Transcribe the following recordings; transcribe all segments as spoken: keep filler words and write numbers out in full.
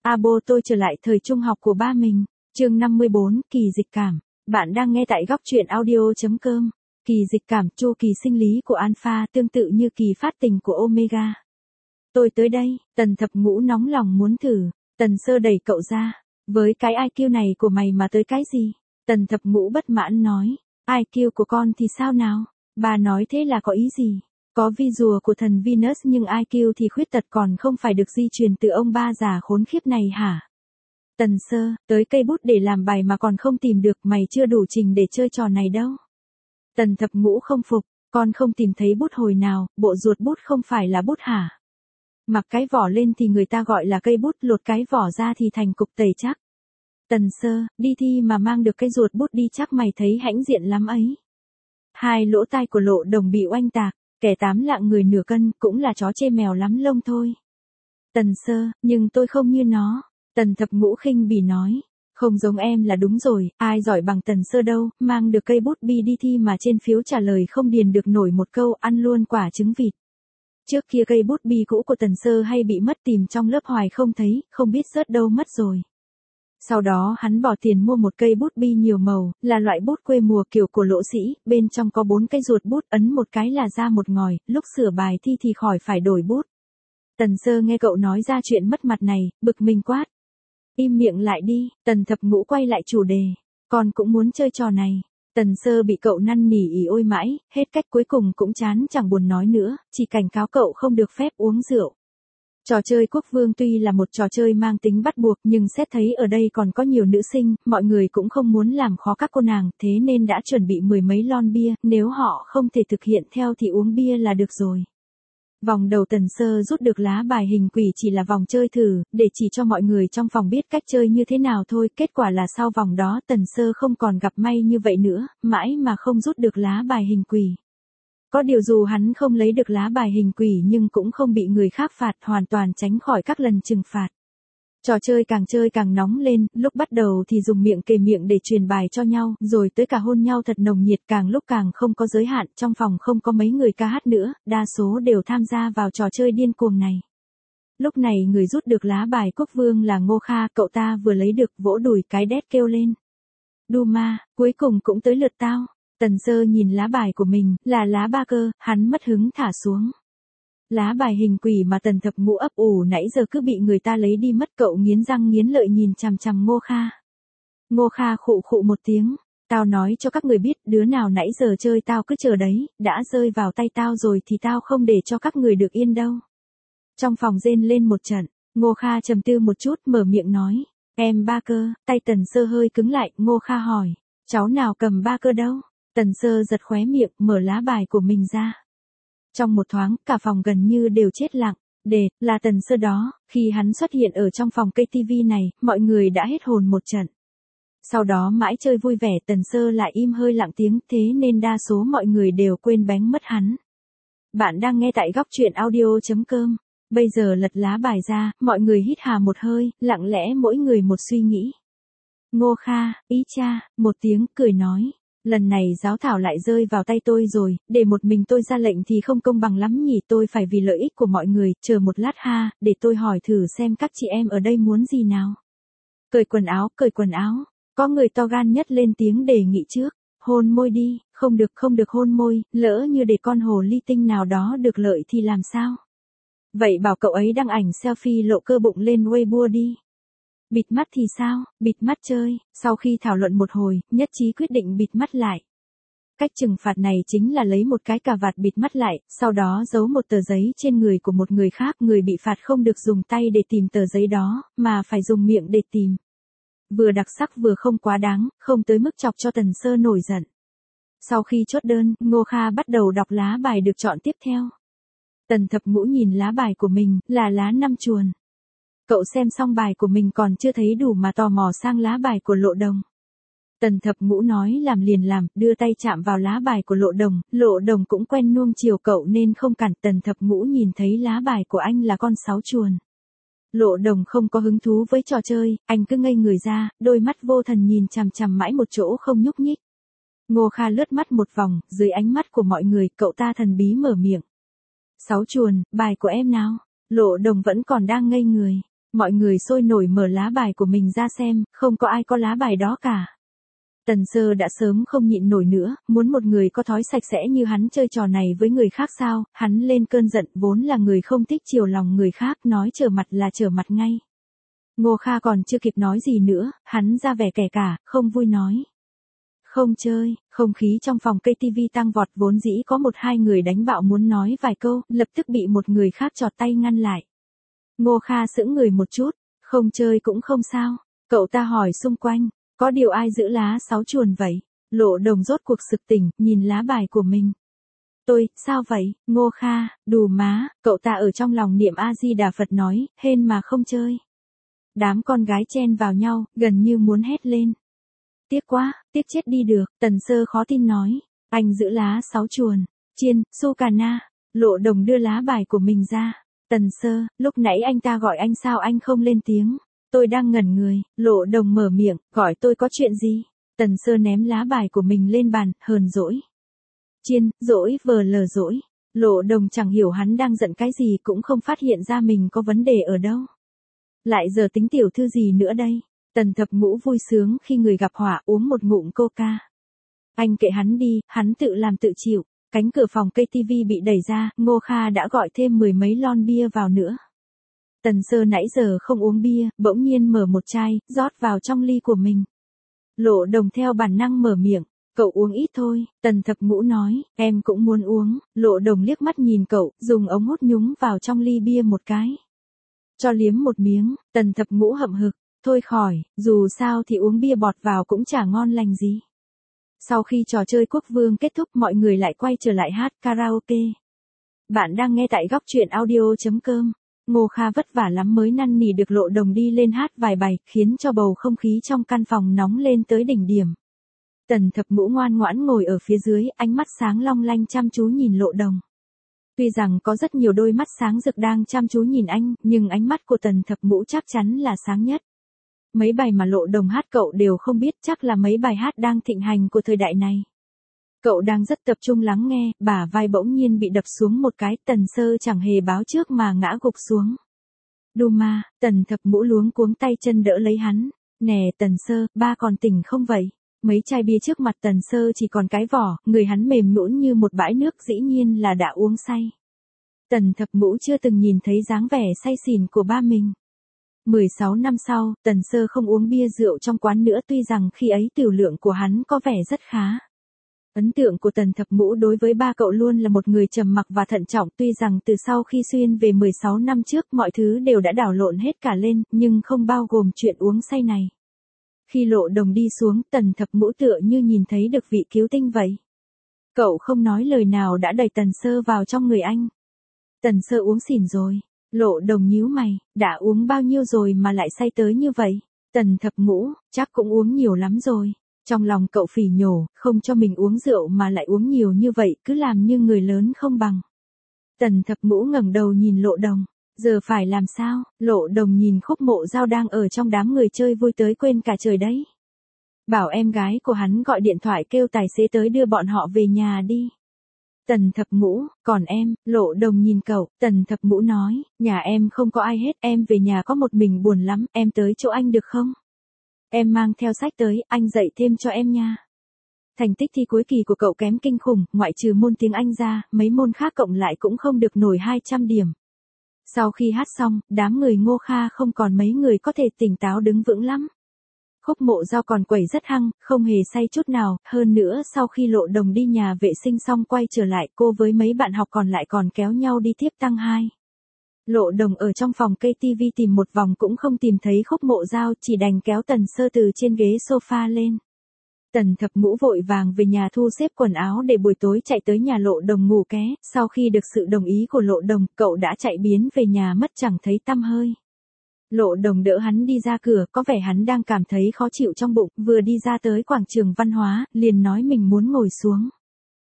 Abo tôi trở lại thời trung học của ba mình. Chương năm mươi bốn, kỳ dịch cảm. Bạn đang nghe tại góc truyện audio chấm com. Kỳ dịch cảm, chu kỳ sinh lý của alpha tương tự như kỳ phát tình của omega. Tôi tới đây, Tần Thập Ngũ nóng lòng muốn thử. Tần Sơ đẩy cậu ra. Với cái i kiu này của mày mà tới cái gì? Tần Thập Ngũ bất mãn nói. i kiu của con thì sao nào? Bà nói thế là có ý gì? Có vi rùa của thần Venus nhưng i kiu thì khuyết tật còn không phải được di truyền từ ông ba già khốn khiếp này hả? Tần Sơ, tới cây bút để làm bài mà còn không tìm được, mày chưa đủ trình để chơi trò này đâu. Tần Thập Ngũ không phục, con không tìm thấy bút hồi nào, bộ ruột bút không phải là bút hả? Mặc cái vỏ lên thì người ta gọi là cây bút, lột cái vỏ ra thì thành cục tẩy chắc. Tần Sơ, đi thi mà mang được cái ruột bút đi chắc mày thấy hãnh diện lắm ấy. Hai lỗ tai của Lộ Đồng bị oanh tạc, kẻ tám lạng người nửa cân, cũng là chó chê mèo lắm lông thôi. Tần Sơ, nhưng tôi không như nó. Tần Thập Ngũ khinh bỉ nói. Không giống em là đúng rồi, ai giỏi bằng Tần Sơ đâu, mang được cây bút bi đi thi mà trên phiếu trả lời không điền được nổi một câu, ăn luôn quả trứng vịt. Trước kia cây bút bi cũ của Tần Sơ hay bị mất tìm trong lớp hoài không thấy, không biết rớt đâu mất rồi. Sau đó hắn bỏ tiền mua một cây bút bi nhiều màu, là loại bút quê mùa kiểu của Lỗ Sĩ, bên trong có bốn cây ruột bút, ấn một cái là ra một ngòi, lúc sửa bài thi thì khỏi phải đổi bút. Tần Sơ nghe cậu nói ra chuyện mất mặt này, bực mình quát. Im miệng lại đi, Tần Thập Ngũ quay lại chủ đề. Con cũng muốn chơi trò này. Tần Sơ bị cậu năn nỉ ỉ ôi mãi, hết cách cuối cùng cũng chán chẳng buồn nói nữa, chỉ cảnh cáo cậu không được phép uống rượu. Trò chơi quốc vương tuy là một trò chơi mang tính bắt buộc nhưng xét thấy ở đây còn có nhiều nữ sinh, mọi người cũng không muốn làm khó các cô nàng, thế nên đã chuẩn bị mười mấy lon bia, nếu họ không thể thực hiện theo thì uống bia là được rồi. Vòng đầu Tần Sơ rút được lá bài hình quỷ chỉ là vòng chơi thử, để chỉ cho mọi người trong phòng biết cách chơi như thế nào thôi, kết quả là sau vòng đó Tần Sơ không còn gặp may như vậy nữa, mãi mà không rút được lá bài hình quỷ. Có điều dù hắn không lấy được lá bài hình quỷ nhưng cũng không bị người khác phạt, hoàn toàn tránh khỏi các lần trừng phạt. Trò chơi càng chơi càng nóng lên, lúc bắt đầu thì dùng miệng kề miệng để truyền bài cho nhau, rồi tới cả hôn nhau thật nồng nhiệt, càng lúc càng không có giới hạn, trong phòng không có mấy người ca hát nữa, đa số đều tham gia vào trò chơi điên cuồng này. Lúc này người rút được lá bài quốc vương là Ngô Kha, cậu ta vừa lấy được, vỗ đùi cái đét kêu lên. Đu ma, cuối cùng cũng tới lượt tao. Tần Sơ nhìn lá bài của mình, là lá ba cơ, hắn mất hứng thả xuống. Lá bài hình quỷ mà Tần Thập Ngũ ấp ủ nãy giờ cứ bị người ta lấy đi mất, cậu nghiến răng nghiến lợi nhìn chằm chằm Ngô Kha. Ngô Kha khụ khụ một tiếng, tao nói cho các người biết, đứa nào nãy giờ chơi tao cứ chờ đấy, đã rơi vào tay tao rồi thì tao không để cho các người được yên đâu. Trong phòng rên lên một trận, Ngô Kha trầm tư một chút mở miệng nói, em ba cơ, tay Tần Sơ hơi cứng lại, Ngô Kha hỏi, cháu nào cầm ba cơ đâu? Tần Sơ giật khóe miệng, mở lá bài của mình ra. Trong một thoáng, cả phòng gần như đều chết lặng. Đề, là Tần Sơ đó, khi hắn xuất hiện ở trong phòng cây tivi này, mọi người đã hết hồn một trận. Sau đó mãi chơi vui vẻ, Tần Sơ lại im hơi lặng tiếng, thế nên đa số mọi người đều quên bánh mất hắn. Bạn đang nghe tại góc truyện audio chấm com. Bây giờ lật lá bài ra, mọi người hít hà một hơi, lặng lẽ mỗi người một suy nghĩ. Ngô Kha, ý cha, một tiếng, cười nói. Lần này giáo thảo lại rơi vào tay tôi rồi, để một mình tôi ra lệnh thì không công bằng lắm nhỉ, tôi phải vì lợi ích của mọi người, chờ một lát ha, để tôi hỏi thử xem các chị em ở đây muốn gì nào. Cởi quần áo, cởi quần áo, có người to gan nhất lên tiếng đề nghị trước, hôn môi đi, không được không được hôn môi, lỡ như để con hồ ly tinh nào đó được lợi thì làm sao? Vậy bảo cậu ấy đăng ảnh selfie lộ cơ bụng lên Weibo đi. Bịt mắt thì sao, bịt mắt chơi, sau khi thảo luận một hồi, nhất trí quyết định bịt mắt lại. Cách trừng phạt này chính là lấy một cái cà vạt bịt mắt lại, sau đó giấu một tờ giấy trên người của một người khác, người bị phạt không được dùng tay để tìm tờ giấy đó, mà phải dùng miệng để tìm. Vừa đặc sắc vừa không quá đáng, không tới mức chọc cho Tần Sơ nổi giận. Sau khi chốt đơn, Ngô Kha bắt đầu đọc lá bài được chọn tiếp theo. Tần Thập Ngũ nhìn lá bài của mình, là lá năm chuồn. Cậu xem xong bài của mình còn chưa thấy đủ mà tò mò sang lá bài của Lộ Đồng. Tần Thập Ngũ nói làm liền làm, đưa tay chạm vào lá bài của Lộ Đồng, Lộ Đồng cũng quen nuông chiều cậu nên không cản. Tần Thập Ngũ nhìn thấy lá bài của anh là con sáu chuồn. Lộ Đồng không có hứng thú với trò chơi, anh cứ ngây người ra, đôi mắt vô thần nhìn chằm chằm mãi một chỗ không nhúc nhích. Ngô Kha lướt mắt một vòng, dưới ánh mắt của mọi người, cậu ta thần bí mở miệng. Sáu chuồn, bài của em nào? Lộ Đồng vẫn còn đang ngây người. Mọi người sôi nổi mở lá bài của mình ra xem, không có ai có lá bài đó cả. Tần Sơ đã sớm không nhịn nổi nữa, muốn một người có thói sạch sẽ như hắn chơi trò này với người khác sao, hắn lên cơn giận, vốn là người không thích chiều lòng người khác, nói trở mặt là trở mặt ngay. Ngô Kha còn chưa kịp nói gì nữa, hắn ra vẻ kẻ cả, không vui nói. Không chơi, không khí trong phòng cây tivi tăng vọt, vốn dĩ có một hai người đánh bạo muốn nói vài câu, lập tức bị một người khác chọt tay ngăn lại. Ngô Kha sững người một chút, không chơi cũng không sao, cậu ta hỏi xung quanh, có điều ai giữ lá sáu chuồn vậy? Lộ Đồng rốt cuộc sực tỉnh, nhìn lá bài của mình. Tôi, sao vậy, Ngô Kha, đù má, cậu ta ở trong lòng niệm A-di-đà Phật nói, hên mà không chơi. Đám con gái chen vào nhau, gần như muốn hét lên. Tiếc quá, tiếc chết đi được, Tần Sơ khó tin nói, anh giữ lá sáu chuồn, chiên, su cà na. Lộ Đồng đưa lá bài của mình ra. Tần Sơ, lúc nãy anh ta gọi anh sao anh không lên tiếng? Tôi đang ngẩn người, Lộ Đồng mở miệng, gọi tôi có chuyện gì? Tần Sơ ném lá bài của mình lên bàn, hờn dỗi. Chiên, dỗi, vờ lờ dỗi. Lộ Đồng chẳng hiểu hắn đang giận cái gì, cũng không phát hiện ra mình có vấn đề ở đâu. Lại giờ tính tiểu thư gì nữa đây? Tần Thập Ngũ vui sướng khi người gặp họa, uống một ngụm coca. Anh kệ hắn đi, hắn tự làm tự chịu. Cánh cửa phòng cây tivi bị đẩy ra, Ngô Kha đã gọi thêm mười mấy lon bia vào nữa. Tần Sơ nãy giờ không uống bia, bỗng nhiên mở một chai, rót vào trong ly của mình. Lộ Đồng theo bản năng mở miệng, cậu uống ít thôi, Tần Thập Ngũ nói, em cũng muốn uống. Lộ Đồng liếc mắt nhìn cậu, dùng ống hút nhúng vào trong ly bia một cái. Cho liếm một miếng, Tần Thập Ngũ hậm hực, thôi khỏi, dù sao thì uống bia bọt vào cũng chả ngon lành gì. Sau khi trò chơi quốc vương kết thúc, mọi người lại quay trở lại hát karaoke. Bạn đang nghe tại góc truyện audio chấm com. Ngô Kha vất vả lắm mới năn nỉ được Lộ Đồng đi lên hát vài bài, khiến cho bầu không khí trong căn phòng nóng lên tới đỉnh điểm. Tần Thập Ngũ ngoan ngoãn ngồi ở phía dưới, ánh mắt sáng long lanh chăm chú nhìn Lộ Đồng. Tuy rằng có rất nhiều đôi mắt sáng rực đang chăm chú nhìn anh, nhưng ánh mắt của Tần Thập Ngũ chắc chắn là sáng nhất. Mấy bài mà Lộ Đồng hát cậu đều không biết, chắc là mấy bài hát đang thịnh hành của thời đại này. Cậu đang rất tập trung lắng nghe, bả vai bỗng nhiên bị đập xuống một cái, Tần Sơ chẳng hề báo trước mà ngã gục xuống. Đù ma, Tần Thập Ngũ luống cuống tay chân đỡ lấy hắn. Nè Tần Sơ, ba còn tỉnh không vậy? Mấy chai bia trước mặt Tần Sơ chỉ còn cái vỏ, người hắn mềm nhũn như một bãi nước, dĩ nhiên là đã uống say. Tần Thập Ngũ chưa từng nhìn thấy dáng vẻ say xỉn của ba mình. mười sáu năm sau, Tần Sơ không uống bia rượu trong quán nữa, tuy rằng khi ấy tiểu lượng của hắn có vẻ rất khá. Ấn tượng của Tần Thập Ngũ đối với ba cậu luôn là một người trầm mặc và thận trọng, tuy rằng từ sau khi xuyên về mười sáu năm trước mọi thứ đều đã đảo lộn hết cả lên, nhưng không bao gồm chuyện uống say này. Khi Lộ Đồng đi xuống, Tần Thập Ngũ tựa như nhìn thấy được vị cứu tinh vậy. Cậu không nói lời nào đã đẩy Tần Sơ vào trong người anh. Tần Sơ uống xỉn rồi. Lộ Đồng nhíu mày, đã uống bao nhiêu rồi mà lại say tới như vậy? Tần Thập Ngũ, chắc cũng uống nhiều lắm rồi. Trong lòng cậu phỉ nhổ, không cho mình uống rượu mà lại uống nhiều như vậy, cứ làm như người lớn không bằng. Tần Thập Ngũ ngẩng đầu nhìn Lộ Đồng, giờ phải làm sao? Lộ Đồng nhìn Khúc Mộ Dao đang ở trong đám người chơi vui tới quên cả trời đấy. Bảo em gái của hắn gọi điện thoại kêu tài xế tới đưa bọn họ về nhà đi. Tần Thập Ngũ, còn em? Lộ Đồng nhìn cậu, Tần Thập Ngũ nói, nhà em không có ai hết, em về nhà có một mình buồn lắm, em tới chỗ anh được không? Em mang theo sách tới, anh dạy thêm cho em nha. Thành tích thi cuối kỳ của cậu kém kinh khủng, ngoại trừ môn tiếng Anh ra, mấy môn khác cộng lại cũng không được nổi hai trăm điểm. Sau khi hát xong, đám người Ngô Kha không còn mấy người có thể tỉnh táo đứng vững lắm. Khúc Mộ Dao còn quẩy rất hăng, không hề say chút nào, hơn nữa sau khi Lộ Đồng đi nhà vệ sinh xong quay trở lại, cô với mấy bạn học còn lại còn kéo nhau đi tiếp tăng hai. Lộ Đồng ở trong phòng cây tivi tìm một vòng cũng không tìm thấy Khúc Mộ Dao, chỉ đành kéo Tần Sơ từ trên ghế sofa lên. Tần Thập Ngũ vội vàng về nhà thu xếp quần áo để buổi tối chạy tới nhà Lộ Đồng ngủ ké, sau khi được sự đồng ý của Lộ Đồng, cậu đã chạy biến về nhà mất chẳng thấy tăm hơi. Lộ Đồng đỡ hắn đi ra cửa, có vẻ hắn đang cảm thấy khó chịu trong bụng, vừa đi ra tới quảng trường văn hóa, liền nói mình muốn ngồi xuống.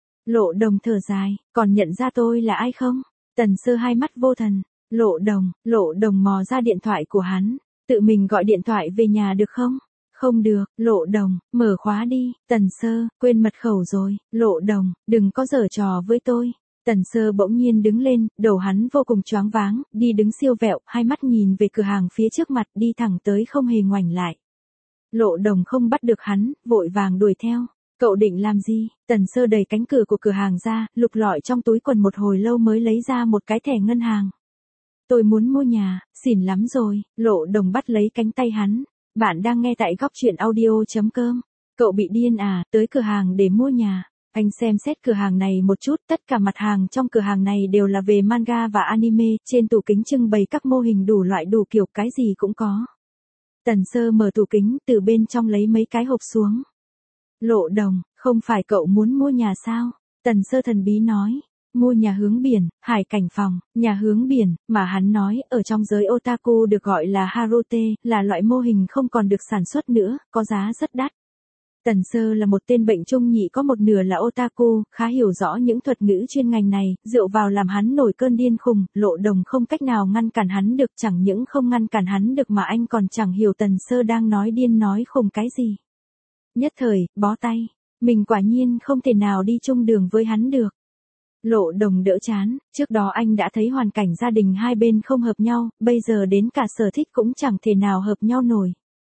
Lộ Đồng thở dài, còn nhận ra tôi là ai không? Tần Sơ hai mắt vô thần. Lộ Đồng, Lộ Đồng mò ra điện thoại của hắn, tự mình gọi điện thoại về nhà được không? Không được, Lộ Đồng, mở khóa đi. Tần Sơ, quên mật khẩu rồi. Lộ Đồng, đừng có giở trò với tôi. Tần Sơ bỗng nhiên đứng lên, đầu hắn vô cùng choáng váng, đi đứng siêu vẹo, hai mắt nhìn về cửa hàng phía trước mặt đi thẳng tới không hề ngoảnh lại. Lộ Đồng không bắt được hắn, vội vàng đuổi theo. Cậu định làm gì? Tần Sơ đẩy cánh cửa của cửa hàng ra, lục lọi trong túi quần một hồi lâu mới lấy ra một cái thẻ ngân hàng. Tôi muốn mua nhà, xỉn lắm rồi. Lộ Đồng bắt lấy cánh tay hắn. Bạn đang nghe tại góc truyện audio chấm com. Cậu bị điên à, tới cửa hàng để mua nhà. Anh xem xét cửa hàng này một chút, tất cả mặt hàng trong cửa hàng này đều là về manga và anime, trên tủ kính trưng bày các mô hình đủ loại đủ kiểu, cái gì cũng có. Tần Sơ mở tủ kính, từ bên trong lấy mấy cái hộp xuống. Lộ Đồng, không phải cậu muốn mua nhà sao? Tần Sơ thần bí nói, mua nhà hướng biển, hải cảnh phòng, nhà hướng biển, mà hắn nói, ở trong giới otaku được gọi là Harote, là loại mô hình không còn được sản xuất nữa, có giá rất đắt. Tần Sơ là một tên bệnh trung nhị có một nửa là otaku, khá hiểu rõ những thuật ngữ chuyên ngành này, rượu vào làm hắn nổi cơn điên khùng, Lộ Đồng không cách nào ngăn cản hắn được, chẳng những không ngăn cản hắn được mà anh còn chẳng hiểu Tần Sơ đang nói điên nói khùng cái gì. Nhất thời, bó tay, mình quả nhiên không thể nào đi chung đường với hắn được. Lộ Đồng đỡ chán, trước đó anh đã thấy hoàn cảnh gia đình hai bên không hợp nhau, bây giờ đến cả sở thích cũng chẳng thể nào hợp nhau nổi.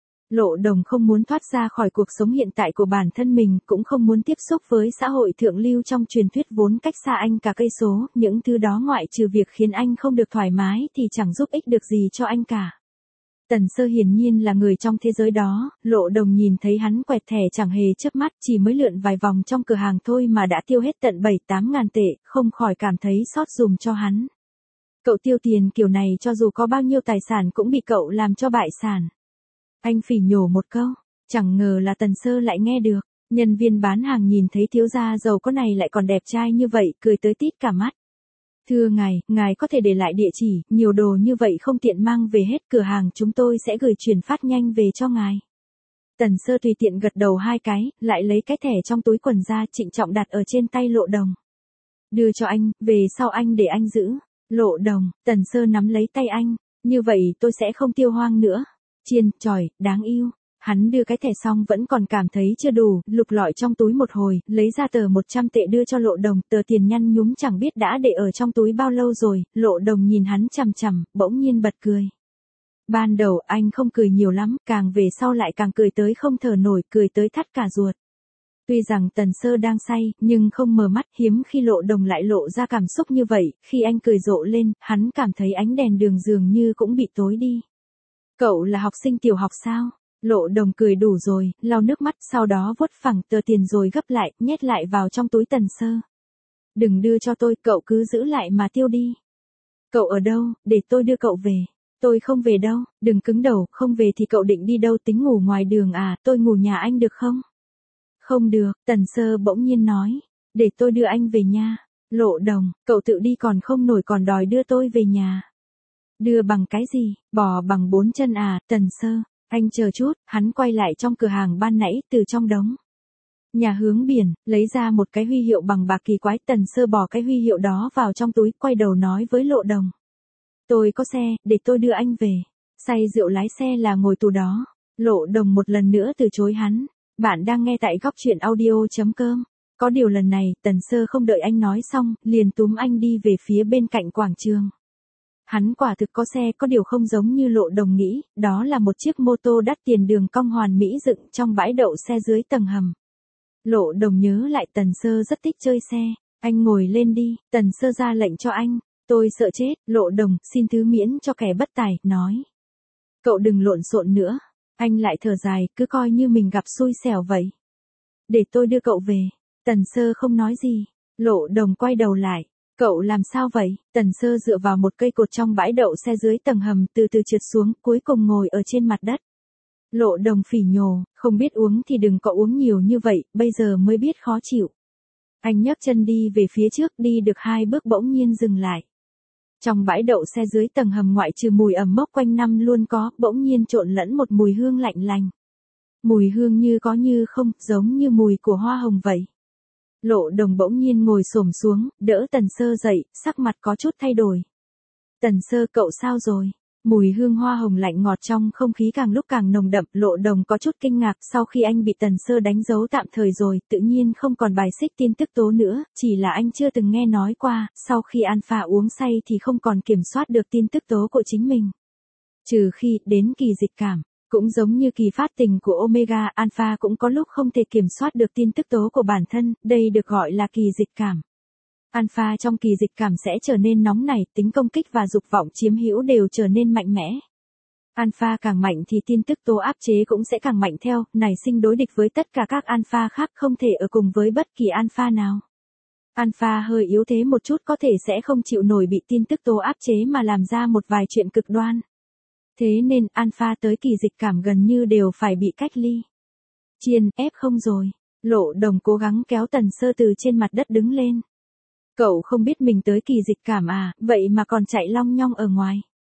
Lộ Đồng không muốn thoát ra khỏi cuộc sống hiện tại của bản thân mình, cũng không muốn tiếp xúc với xã hội thượng lưu trong truyền thuyết vốn cách xa anh cả cây số, những thứ đó ngoại trừ việc khiến anh không được thoải mái thì chẳng giúp ích được gì cho anh cả. Tần Sơ hiển nhiên là người trong thế giới đó, Lộ Đồng nhìn thấy hắn quẹt thẻ chẳng hề chớp mắt, chỉ mới lượn vài vòng trong cửa hàng thôi mà đã tiêu hết tận bảy tám ngàn tệ, không khỏi cảm thấy xót dùm cho hắn. Cậu tiêu tiền kiểu này cho dù có bao nhiêu tài sản cũng bị cậu làm cho bại sản. Anh phỉ nhổ một câu, chẳng ngờ là Tần Sơ lại nghe được, nhân viên bán hàng nhìn thấy thiếu gia giàu có này lại còn đẹp trai như vậy, cười tới tít cả mắt. Thưa ngài, ngài có thể để lại địa chỉ, nhiều đồ như vậy không tiện mang về hết, cửa hàng chúng tôi sẽ gửi chuyển phát nhanh về cho ngài. Tần Sơ tùy tiện gật đầu hai cái, lại lấy cái thẻ trong túi quần ra, trịnh trọng đặt ở trên tay Lộ Đồng. Đưa cho anh, về sau anh để anh giữ. Lộ Đồng, Tần Sơ nắm lấy tay anh, như vậy tôi sẽ không tiêu hoang nữa. Chiên, tròi, đáng yêu. Hắn đưa cái thẻ xong vẫn còn cảm thấy chưa đủ, lục lọi trong túi một hồi, lấy ra tờ một trăm tệ đưa cho Lộ Đồng, tờ tiền nhăn nhúm chẳng biết đã để ở trong túi bao lâu rồi, Lộ Đồng nhìn hắn chằm chằm, bỗng nhiên bật cười. Ban đầu anh không cười nhiều lắm, càng về sau lại càng cười tới không thở nổi, cười tới thắt cả ruột. Tuy rằng Tần Sơ đang say, nhưng không mở mắt, hiếm khi Lộ Đồng lại lộ ra cảm xúc như vậy, khi anh cười rộ lên, hắn cảm thấy ánh đèn đường dường như cũng bị tối đi. Cậu là học sinh tiểu học sao? Lộ Đồng cười đủ rồi, lau nước mắt, sau đó vuốt phẳng tờ tiền rồi gấp lại, nhét lại vào trong túi Tần Sơ. Đừng đưa cho tôi, cậu cứ giữ lại mà tiêu đi. Cậu ở đâu, để tôi đưa cậu về. Tôi không về đâu, đừng cứng đầu, không về thì cậu định đi đâu, tính ngủ ngoài đường à, tôi ngủ nhà anh được không? Không được, Tần Sơ bỗng nhiên nói, để tôi đưa anh về nhà. Lộ Đồng, cậu tự đi còn không nổi còn đòi đưa tôi về nhà. Đưa bằng cái gì, bò bằng bốn chân à, Tần Sơ. Anh chờ chút, hắn quay lại trong cửa hàng ban nãy, từ trong đống nhà hướng biển, lấy ra một cái huy hiệu bằng bạc kỳ quái, Tần Sơ bỏ cái huy hiệu đó vào trong túi, quay đầu nói với Lộ Đồng. Tôi có xe, để tôi đưa anh về. Say rượu lái xe là ngồi tù đó. Lộ Đồng một lần nữa từ chối hắn. Bạn đang nghe tại góc truyện audio chấm com. Có điều lần này, Tần Sơ không đợi anh nói xong, liền túm anh đi về phía bên cạnh quảng trường. Hắn quả thực có xe, có điều không giống như Lộ Đồng nghĩ, đó là một chiếc mô tô đắt tiền đường cong hoàn mỹ dựng trong bãi đậu xe dưới tầng hầm. Lộ Đồng nhớ lại Tần Sơ rất thích chơi xe, anh ngồi lên đi, Tần Sơ ra lệnh cho anh, tôi sợ chết, Lộ Đồng, xin thứ miễn cho kẻ bất tài, nói. Cậu đừng lộn xộn nữa, anh lại thở dài, cứ coi như mình gặp xui xẻo vậy. Để tôi đưa cậu về, Tần Sơ không nói gì, Lộ Đồng quay đầu lại. Cậu làm sao vậy? Tần Sơ dựa vào một cây cột trong bãi đậu xe dưới tầng hầm, từ từ trượt xuống, cuối cùng ngồi ở trên mặt đất. Lộ Đồng phỉ nhổ, không biết uống thì đừng có uống nhiều như vậy, bây giờ mới biết khó chịu. Anh nhấc chân đi về phía trước, đi được hai bước bỗng nhiên dừng lại. Trong bãi đậu xe dưới tầng hầm ngoại trừ mùi ẩm mốc quanh năm luôn có, bỗng nhiên trộn lẫn một mùi hương lạnh lành. Mùi hương như có như không, giống như mùi của hoa hồng vậy. Lộ Đồng bỗng nhiên ngồi xổm xuống, đỡ Tần Sơ dậy, sắc mặt có chút thay đổi. Tần Sơ, cậu sao rồi? Mùi hương hoa hồng lạnh ngọt trong không khí càng lúc càng nồng đậm, Lộ Đồng có chút kinh ngạc, sau khi anh bị Tần Sơ đánh dấu tạm thời rồi, tự nhiên không còn bài xích tin tức tố nữa, chỉ là anh chưa từng nghe nói qua, sau khi Alpha uống say thì không còn kiểm soát được tin tức tố của chính mình. Trừ khi đến kỳ dịch cảm, cũng giống như kỳ phát tình của Omega, Alpha cũng có lúc không thể kiểm soát được tin tức tố của bản thân, đây được gọi là kỳ dịch cảm. Alpha trong kỳ dịch cảm sẽ trở nên nóng nảy, tính công kích và dục vọng chiếm hữu đều trở nên mạnh mẽ. Alpha càng mạnh thì tin tức tố áp chế cũng sẽ càng mạnh theo, nảy sinh đối địch với tất cả các alpha khác, không thể ở cùng với bất kỳ alpha nào. Alpha hơi yếu thế một chút có thể sẽ không chịu nổi bị tin tức tố áp chế mà làm ra một vài chuyện cực đoan. Thế nên alpha tới kỳ dịch cảm gần như đều phải bị cách ly. Chiên, ép không rồi. Lộ Đồng cố gắng kéo Tần Sơ từ trên mặt đất đứng lên. Cậu không biết mình tới kỳ dịch cảm à, vậy mà còn chạy long nhong ở ngoài.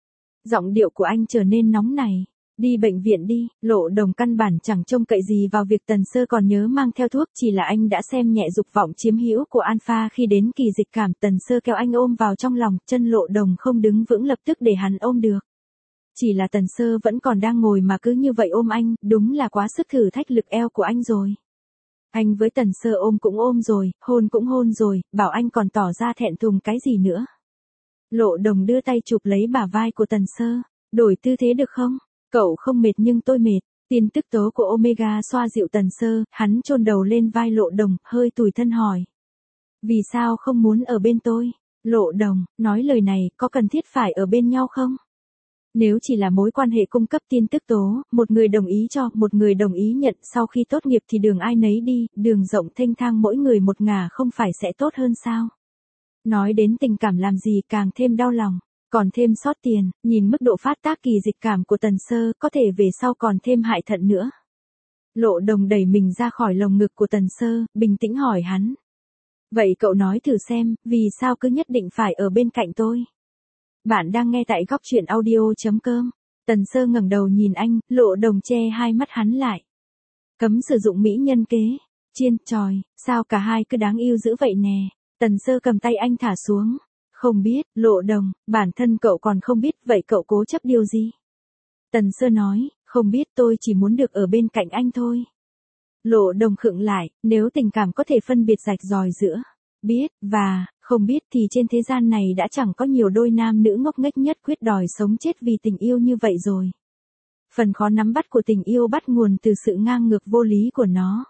Giọng điệu của anh trở nên nóng nảy. Đi bệnh viện đi, Lộ Đồng căn bản chẳng trông cậy gì vào việc Tần Sơ còn nhớ mang theo thuốc, chỉ là anh đã xem nhẹ dục vọng chiếm hữu của Alpha khi đến kỳ dịch cảm. Tần Sơ kéo anh ôm vào trong lòng, chân Lộ Đồng không đứng vững lập tức để hắn ôm được. Chỉ là Tần Sơ vẫn còn đang ngồi mà cứ như vậy ôm anh, đúng là quá sức thử thách lực eo của anh rồi. Anh với Tần Sơ ôm cũng ôm rồi, hôn cũng hôn rồi, bảo anh còn tỏ ra thẹn thùng cái gì nữa. Lộ Đồng đưa tay chụp lấy bả vai của Tần Sơ, đổi tư thế được không? Cậu không mệt nhưng tôi mệt. Tin tức tố của Omega xoa dịu Tần Sơ, hắn chôn đầu lên vai Lộ Đồng, hơi tủi thân hỏi. Vì sao không muốn ở bên tôi? Lộ Đồng, nói lời này, có cần thiết phải ở bên nhau không? Nếu chỉ là mối quan hệ cung cấp tin tức tố, một người đồng ý cho, một người đồng ý nhận, sau khi tốt nghiệp thì đường ai nấy đi, đường rộng thênh thang mỗi người một ngả không phải sẽ tốt hơn sao? Nói đến tình cảm làm gì càng thêm đau lòng, còn thêm sót tiền, nhìn mức độ phát tác kỳ dịch cảm của Tần Sơ, có thể về sau còn thêm hại thận nữa. Lộ Đồng đẩy mình ra khỏi lồng ngực của Tần Sơ, bình tĩnh hỏi hắn. Vậy cậu nói thử xem, vì sao cứ nhất định phải ở bên cạnh tôi? Bạn đang nghe tại góc truyện audio chấm com. Tần Sơ ngẩng đầu nhìn anh, Lộ Đồng che hai mắt hắn lại. Cấm sử dụng mỹ nhân kế. Chiên, tròi, sao cả hai cứ đáng yêu dữ vậy nè. Tần Sơ cầm tay anh thả xuống. Không biết, Lộ Đồng, bản thân cậu còn không biết, vậy cậu cố chấp điều gì? Tần Sơ nói, không biết, tôi chỉ muốn được ở bên cạnh anh thôi. Lộ Đồng khựng lại, nếu tình cảm có thể phân biệt rạch ròi giữa biết và không biết thì trên thế gian này đã chẳng có nhiều đôi nam nữ ngốc nghếch nhất quyết đòi sống chết vì tình yêu như vậy rồi. Phần khó nắm bắt của tình yêu bắt nguồn từ sự ngang ngược vô lý của nó.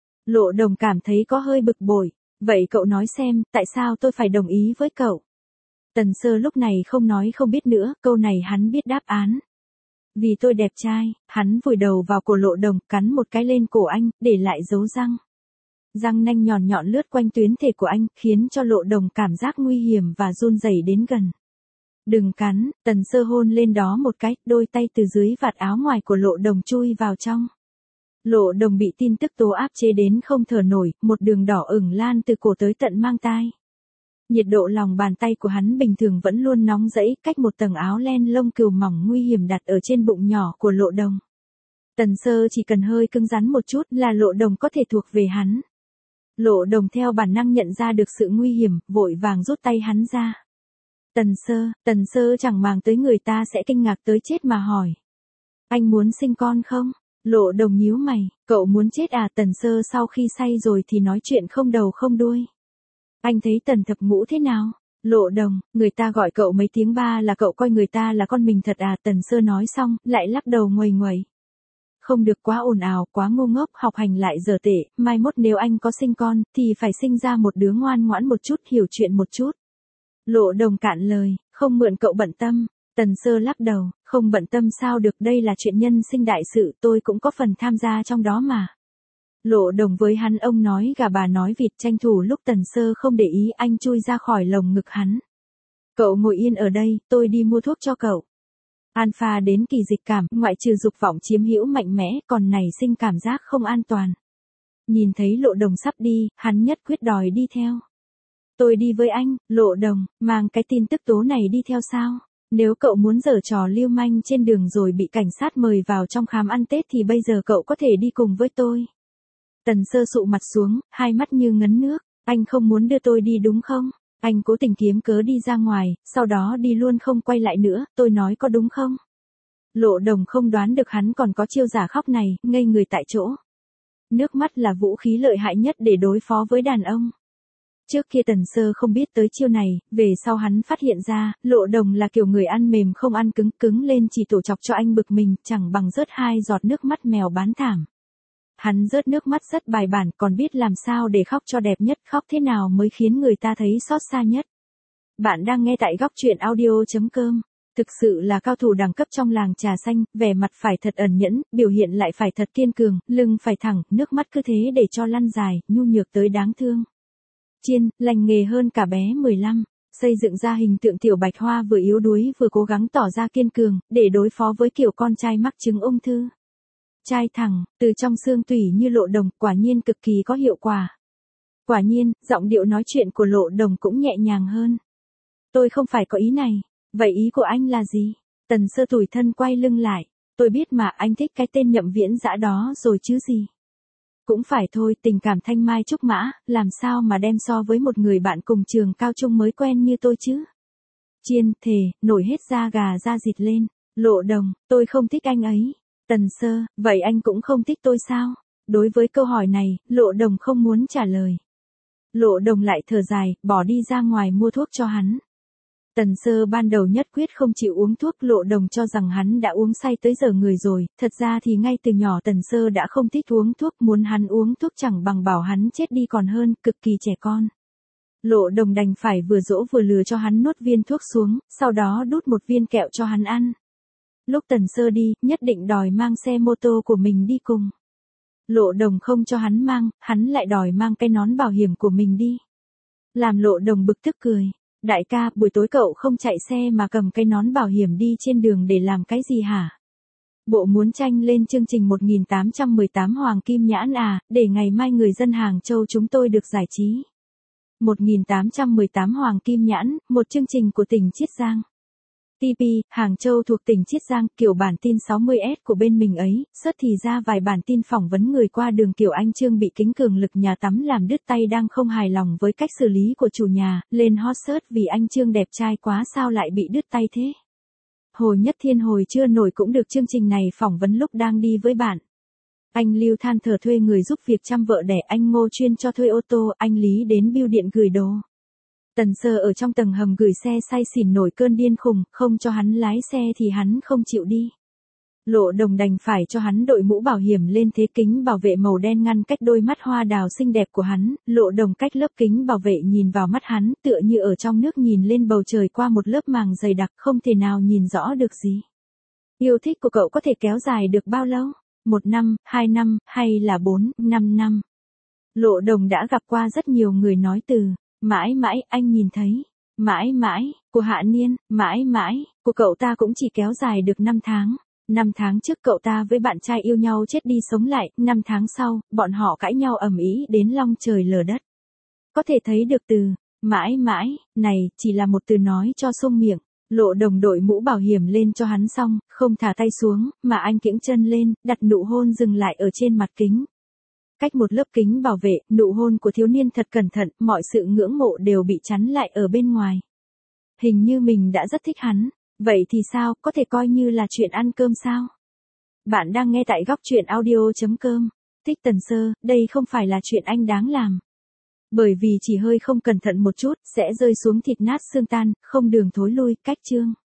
Lộ Đồng cảm thấy có hơi bực bội. Vậy cậu nói xem, tại sao tôi phải đồng ý với cậu? Tần Sơ lúc này không nói không biết nữa, câu này hắn biết đáp án. Vì tôi đẹp trai, hắn vùi đầu vào cổ Lộ Đồng, cắn một cái lên cổ anh, để lại dấu răng. Răng nanh nhọn nhọn lướt quanh tuyến thể của anh, khiến cho Lộ Đồng cảm giác nguy hiểm và run rẩy đến gần. Đừng cắn, Tần Sơ hôn lên đó một cái, đôi tay từ dưới vạt áo ngoài của Lộ Đồng chui vào trong. Lộ Đồng bị tin tức tố áp chế đến không thở nổi, một đường đỏ ửng lan từ cổ tới tận mang tai. Nhiệt độ lòng bàn tay của hắn bình thường vẫn luôn nóng rẫy, cách một tầng áo len lông cừu mỏng nguy hiểm đặt ở trên bụng nhỏ của Lộ Đồng. Tần Sơ chỉ cần hơi cứng rắn một chút là Lộ Đồng có thể thuộc về hắn. Lộ Đồng theo bản năng nhận ra được sự nguy hiểm, vội vàng rút tay hắn ra. Tần Sơ, Tần Sơ chẳng màng tới người ta sẽ kinh ngạc tới chết mà hỏi. Anh muốn sinh con không? Lộ Đồng nhíu mày, cậu muốn chết à? Tần Sơ sau khi say rồi thì nói chuyện không đầu không đuôi. Anh thấy Tần Thập Ngũ thế nào? Lộ Đồng, người ta gọi cậu mấy tiếng ba là cậu coi người ta là con mình thật à? Tần Sơ nói xong, lại lắc đầu nguầy nguầy. Không được quá ồn ào, quá ngu ngốc, học hành lại dở tệ, mai mốt nếu anh có sinh con, thì phải sinh ra một đứa ngoan ngoãn một chút, hiểu chuyện một chút. Lộ Đồng cạn lời, không mượn cậu bận tâm. Tần Sơ lắc đầu, không bận tâm sao được, đây là chuyện nhân sinh đại sự, tôi cũng có phần tham gia trong đó mà. Lộ Đồng với hắn ông nói gà bà nói vịt, tranh thủ lúc Tần Sơ không để ý anh chui ra khỏi lồng ngực hắn. Cậu ngồi yên ở đây, tôi đi mua thuốc cho cậu. Alpha đến kỳ dịch cảm, ngoại trừ dục vọng chiếm hữu mạnh mẽ, còn nảy sinh cảm giác không an toàn. Nhìn thấy Lộ Đồng sắp đi, hắn nhất quyết đòi đi theo. Tôi đi với anh. Lộ Đồng, mang cái tin tức tố này đi theo sao? Nếu cậu muốn giở trò lưu manh trên đường rồi bị cảnh sát mời vào trong khám ăn Tết thì bây giờ cậu có thể đi cùng với tôi. Tần Sơ sụ mặt xuống, hai mắt như ngấn nước. Anh không muốn đưa tôi đi đúng không? Anh cố tình kiếm cớ đi ra ngoài, sau đó đi luôn không quay lại nữa, tôi nói có đúng không? Lộ Đồng không đoán được hắn còn có chiêu giả khóc này, ngây người tại chỗ. Nước mắt là vũ khí lợi hại nhất để đối phó với đàn ông. Trước kia Tần Sơ không biết tới chiêu này, về sau hắn phát hiện ra, Lộ Đồng là kiểu người ăn mềm không ăn cứng, cứng lên chỉ tổ chọc cho anh bực mình, chẳng bằng rớt hai giọt nước mắt mèo bán thảm. Hắn rớt nước mắt rất bài bản, còn biết làm sao để khóc cho đẹp nhất, khóc thế nào mới khiến người ta thấy xót xa nhất. Bạn đang nghe tại góc truyện audio chấm com. Thực sự là cao thủ đẳng cấp trong làng trà xanh, vẻ mặt phải thật ẩn nhẫn, biểu hiện lại phải thật kiên cường, lưng phải thẳng, nước mắt cứ thế để cho lăn dài, nhu nhược tới đáng thương. Chiên, lành nghề hơn cả bé mười lăm, xây dựng ra hình tượng tiểu bạch hoa vừa yếu đuối vừa cố gắng tỏ ra kiên cường, để đối phó với kiểu con trai mắc chứng ung thư. Trai thẳng, từ trong xương tủy như Lộ Đồng, quả nhiên cực kỳ có hiệu quả. Quả nhiên, giọng điệu nói chuyện của Lộ Đồng cũng nhẹ nhàng hơn. Tôi không phải có ý này, vậy ý của anh là gì? Tần Sơ tủi thân quay lưng lại, tôi biết mà anh thích cái tên Nhậm Viễn Dã đó rồi chứ gì. Cũng phải thôi, tình cảm thanh mai trúc mã, làm sao mà đem so với một người bạn cùng trường cao trung mới quen như tôi chứ. Chiên, thề, nổi hết da gà da dịt lên. Lộ Đồng, tôi không thích anh ấy. Tần Sơ, vậy anh cũng không thích tôi sao? Đối với câu hỏi này, Lộ Đồng không muốn trả lời. Lộ Đồng lại thở dài, bỏ đi ra ngoài mua thuốc cho hắn. Tần Sơ ban đầu nhất quyết không chịu uống thuốc, Lộ Đồng cho rằng hắn đã uống say tới giờ người rồi, thật ra thì ngay từ nhỏ Tần Sơ đã không thích uống thuốc, muốn hắn uống thuốc chẳng bằng bảo hắn chết đi còn hơn, cực kỳ trẻ con. Lộ Đồng đành phải vừa dỗ vừa lừa cho hắn nuốt viên thuốc xuống, sau đó đút một viên kẹo cho hắn ăn. Lúc Tần Sơ đi, nhất định đòi mang xe mô tô của mình đi cùng. Lộ Đồng không cho hắn mang, hắn lại đòi mang cái nón bảo hiểm của mình đi. Làm Lộ Đồng bực tức cười. Đại ca, buổi tối cậu không chạy xe mà cầm cái nón bảo hiểm đi trên đường để làm cái gì hả? Bộ muốn tranh lên chương trình một nghìn tám trăm mười tám Hoàng Kim Nhãn à, để ngày mai người dân Hàng Châu chúng tôi được giải trí. một nghìn tám trăm mười tám Hoàng Kim Nhãn, một chương trình của tỉnh Chiết Giang. tê pê, Hàng Châu thuộc tỉnh Chiết Giang, kiểu bản tin sáu mươi S của bên mình ấy, sớt thì ra vài bản tin phỏng vấn người qua đường kiểu anh Trương bị kính cường lực nhà tắm làm đứt tay đang không hài lòng với cách xử lý của chủ nhà, lên hot search vì anh Trương đẹp trai quá sao lại bị đứt tay thế. Hồ Nhất Thiên hồi chưa nổi cũng được chương trình này phỏng vấn lúc đang đi với bạn. Anh Lưu than thở thuê người giúp việc chăm vợ đẻ, anh Ngô chuyên cho thuê ô tô, anh Lý đến bưu điện gửi đồ. Tần Sơ ở trong tầng hầm gửi xe say xỉn nổi cơn điên khùng, không cho hắn lái xe thì hắn không chịu đi. Lộ Đồng đành phải cho hắn đội mũ bảo hiểm lên, thế kính bảo vệ màu đen ngăn cách đôi mắt hoa đào xinh đẹp của hắn, Lộ Đồng cách lớp kính bảo vệ nhìn vào mắt hắn, tựa như ở trong nước nhìn lên bầu trời qua một lớp màng dày đặc, không thể nào nhìn rõ được gì. Yêu thích của cậu có thể kéo dài được bao lâu? Một năm, hai năm, hay là bốn, năm năm? Lộ Đồng đã gặp qua rất nhiều người nói từ mãi mãi, anh nhìn thấy, mãi mãi, của Hạ Niên, mãi mãi, của cậu ta cũng chỉ kéo dài được năm tháng. Năm tháng trước cậu ta với bạn trai yêu nhau chết đi sống lại, năm tháng sau, bọn họ cãi nhau ầm ĩ đến long trời lở đất. Có thể thấy được từ mãi mãi này chỉ là một từ nói cho xông miệng. Lộ Đồng đội mũ bảo hiểm lên cho hắn xong, không thả tay xuống, mà anh kiễng chân lên, đặt nụ hôn dừng lại ở trên mặt kính. Cách một lớp kính bảo vệ, nụ hôn của thiếu niên thật cẩn thận, mọi sự ngưỡng mộ đều bị chắn lại ở bên ngoài. Hình như mình đã rất thích hắn. Vậy thì sao, có thể coi như là chuyện ăn cơm sao? Bạn đang nghe tại góc truyện audio chấm com. Thích Tần Sơ, đây không phải là chuyện anh đáng làm. Bởi vì chỉ hơi không cẩn thận một chút, sẽ rơi xuống thịt nát xương tan, không đường thối lui, cách chương.